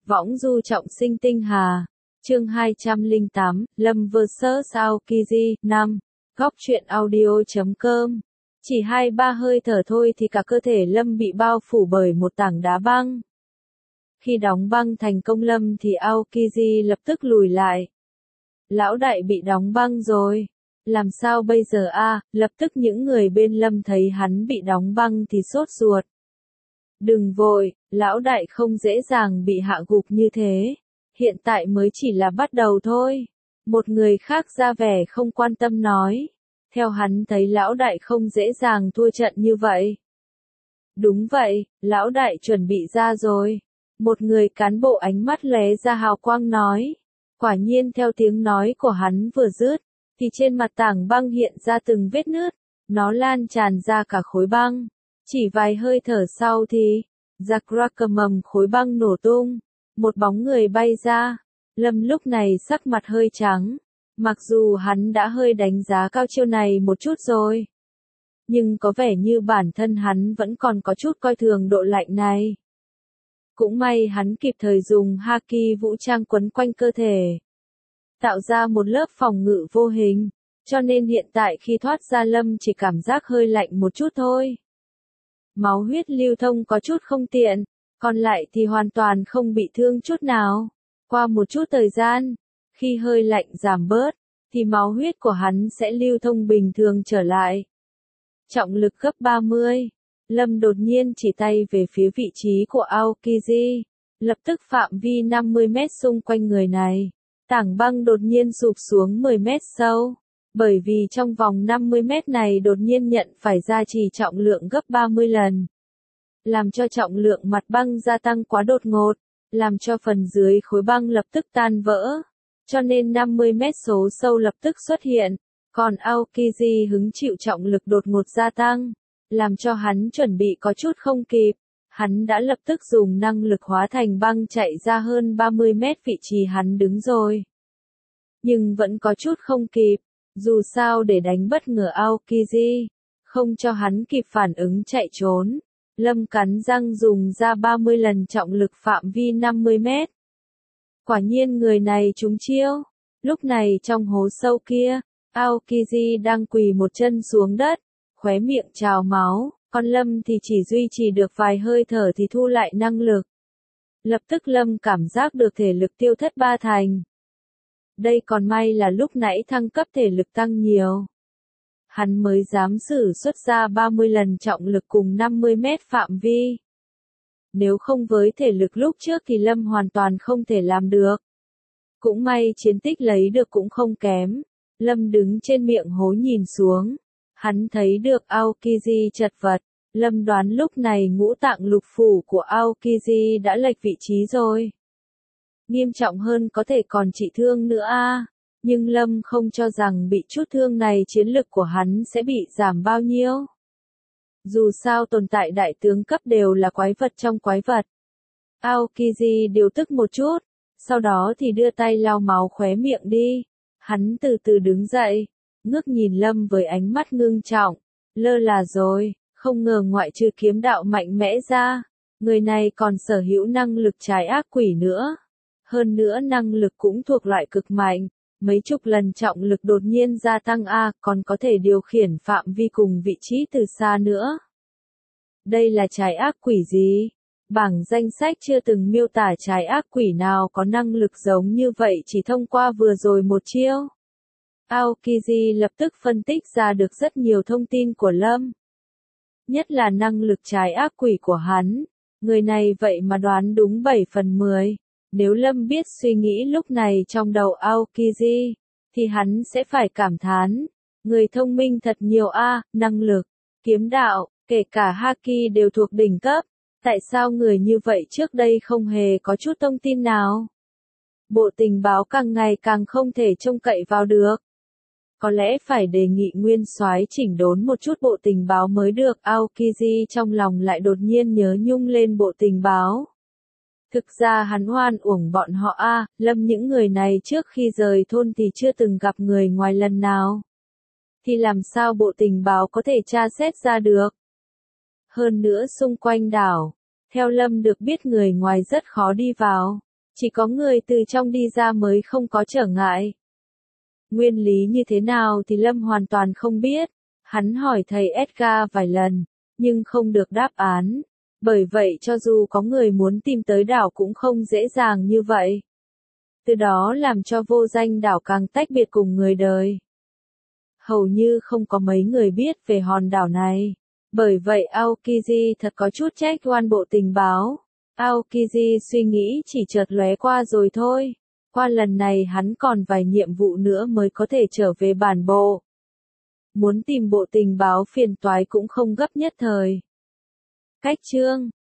Võng du trọng sinh tinh hà. Chương 208, Lâm vs Aokiji, 5. Góc truyện audio.com. Chỉ 2-3 hơi thở thôi thì cả cơ thể Lâm bị bao phủ bởi một tảng đá băng. Khi đóng băng thành công Lâm thì Aokiji lập tức lùi lại. Lão đại bị đóng băng rồi. Làm sao bây giờ a? Lập tức những người bên Lâm thấy hắn bị đóng băng thì sốt ruột. Đừng vội, lão đại không dễ dàng bị hạ gục như thế. Hiện tại mới chỉ là bắt đầu thôi. Một người khác ra vẻ không quan tâm nói. Theo hắn thấy lão đại không dễ dàng thua trận như vậy. Đúng vậy, lão đại chuẩn bị ra rồi. Một người cán bộ ánh mắt lóe ra hào quang nói. Quả nhiên theo tiếng nói của hắn vừa dứt, thì trên mặt tảng băng hiện ra từng vết nứt. Nó lan tràn ra cả khối băng. Chỉ vài hơi thở sau thì, giặc mầm khối băng nổ tung. Một bóng người bay ra. Lâm lúc này sắc mặt hơi trắng. Mặc dù hắn đã hơi đánh giá cao chiêu này một chút rồi. Nhưng có vẻ như bản thân hắn vẫn còn có chút coi thường độ lạnh này. Cũng may hắn kịp thời dùng haki vũ trang quấn quanh cơ thể. Tạo ra một lớp phòng ngự vô hình. Cho nên hiện tại khi thoát ra Lâm chỉ cảm giác hơi lạnh một chút thôi. Máu huyết lưu thông có chút không tiện. Còn lại thì hoàn toàn không bị thương chút nào. Qua một chút thời gian, khi hơi lạnh giảm bớt, thì máu huyết của hắn sẽ lưu thông bình thường trở lại. Trọng lực gấp 30. Lâm đột nhiên chỉ tay về phía vị trí của Aokiji. Lập tức phạm vi 50 mét xung quanh người này. Tảng băng đột nhiên sụp xuống 10 mét sâu. Bởi vì trong vòng 50 mét này đột nhiên nhận phải gia trì trọng lượng gấp 30 lần. Làm cho trọng lượng mặt băng gia tăng quá đột ngột, làm cho phần dưới khối băng lập tức tan vỡ. Cho nên 50 mét số sâu lập tức xuất hiện, còn Aokiji hứng chịu trọng lực đột ngột gia tăng, làm cho hắn chuẩn bị có chút không kịp. Hắn đã lập tức dùng năng lực hóa thành băng chạy ra hơn 30 mét vị trí hắn đứng rồi. Nhưng vẫn có chút không kịp, dù sao để đánh bất ngờ Aokiji, không cho hắn kịp phản ứng chạy trốn. Lâm cắn răng dùng ra 30 lần trọng lực phạm vi 50 mét. Quả nhiên người này trúng chiêu. Lúc này trong hố sâu kia, Aokiji đang quỳ một chân xuống đất, khóe miệng trào máu, còn Lâm thì chỉ duy trì được vài hơi thở thì thu lại năng lực. Lập tức Lâm cảm giác được thể lực tiêu thất 3 thành. Đây còn may là lúc nãy thăng cấp thể lực tăng nhiều. Hắn mới dám sử xuất ra 30 lần trọng lực cùng 50 mét phạm vi. Nếu không với thể lực lúc trước thì Lâm hoàn toàn không thể làm được. Cũng may chiến tích lấy được cũng không kém. Lâm đứng trên miệng hố nhìn xuống. Hắn thấy được Aokiji chật vật. Lâm đoán lúc này ngũ tạng lục phủ của Aokiji đã lệch vị trí rồi. Nghiêm trọng hơn có thể còn trị thương nữa a. Nhưng Lâm không cho rằng bị chút thương này chiến lực của hắn sẽ bị giảm bao nhiêu. Dù sao tồn tại đại tướng cấp đều là quái vật trong quái vật. Aokiji điều tức một chút, sau đó thì đưa tay lau máu khóe miệng đi. Hắn từ từ đứng dậy, ngước nhìn Lâm với ánh mắt ngưng trọng. Lơ là rồi, không ngờ ngoại trừ kiếm đạo mạnh mẽ ra, người này còn sở hữu năng lực trái ác quỷ nữa. Hơn nữa năng lực cũng thuộc loại cực mạnh. Mấy chục lần trọng lực đột nhiên gia tăng còn có thể điều khiển phạm vi cùng vị trí từ xa nữa. Đây là trái ác quỷ gì? Bảng danh sách chưa từng miêu tả trái ác quỷ nào có năng lực giống như vậy chỉ thông qua vừa rồi một chiêu. Aokiji lập tức phân tích ra được rất nhiều thông tin của Lâm. Nhất là năng lực trái ác quỷ của hắn. Người này vậy mà đoán đúng 7 phần 10. Nếu Lâm biết suy nghĩ lúc này trong đầu Aokiji, thì hắn sẽ phải cảm thán. Người thông minh thật nhiều năng lực, kiếm đạo, kể cả haki đều thuộc đỉnh cấp. Tại sao người như vậy trước đây không hề có chút thông tin nào? Bộ tình báo càng ngày càng không thể trông cậy vào được. Có lẽ phải đề nghị nguyên soái chỉnh đốn một chút bộ tình báo mới được. Aokiji trong lòng lại đột nhiên nhớ nhung lên bộ tình báo. Thực ra hắn oan uổng bọn họ Lâm những người này trước khi rời thôn thì chưa từng gặp người ngoài lần nào. Thì làm sao bộ tình báo có thể tra xét ra được? Hơn nữa xung quanh đảo, theo Lâm được biết người ngoài rất khó đi vào. Chỉ có người từ trong đi ra mới không có trở ngại. Nguyên lý như thế nào thì Lâm hoàn toàn không biết. Hắn hỏi thầy Edgar vài lần, nhưng không được đáp án. Bởi vậy cho dù có người muốn tìm tới đảo cũng không dễ dàng như vậy. Từ đó làm cho vô danh đảo càng tách biệt cùng người đời. Hầu như không có mấy người biết về hòn đảo này. Bởi vậy Aokiji thật có chút trách oan bộ tình báo. Aokiji suy nghĩ chỉ chợt lóe qua rồi thôi. Qua lần này hắn còn vài nhiệm vụ nữa mới có thể trở về bản bộ. Muốn tìm bộ tình báo phiền toái cũng không gấp nhất thời. Cách chương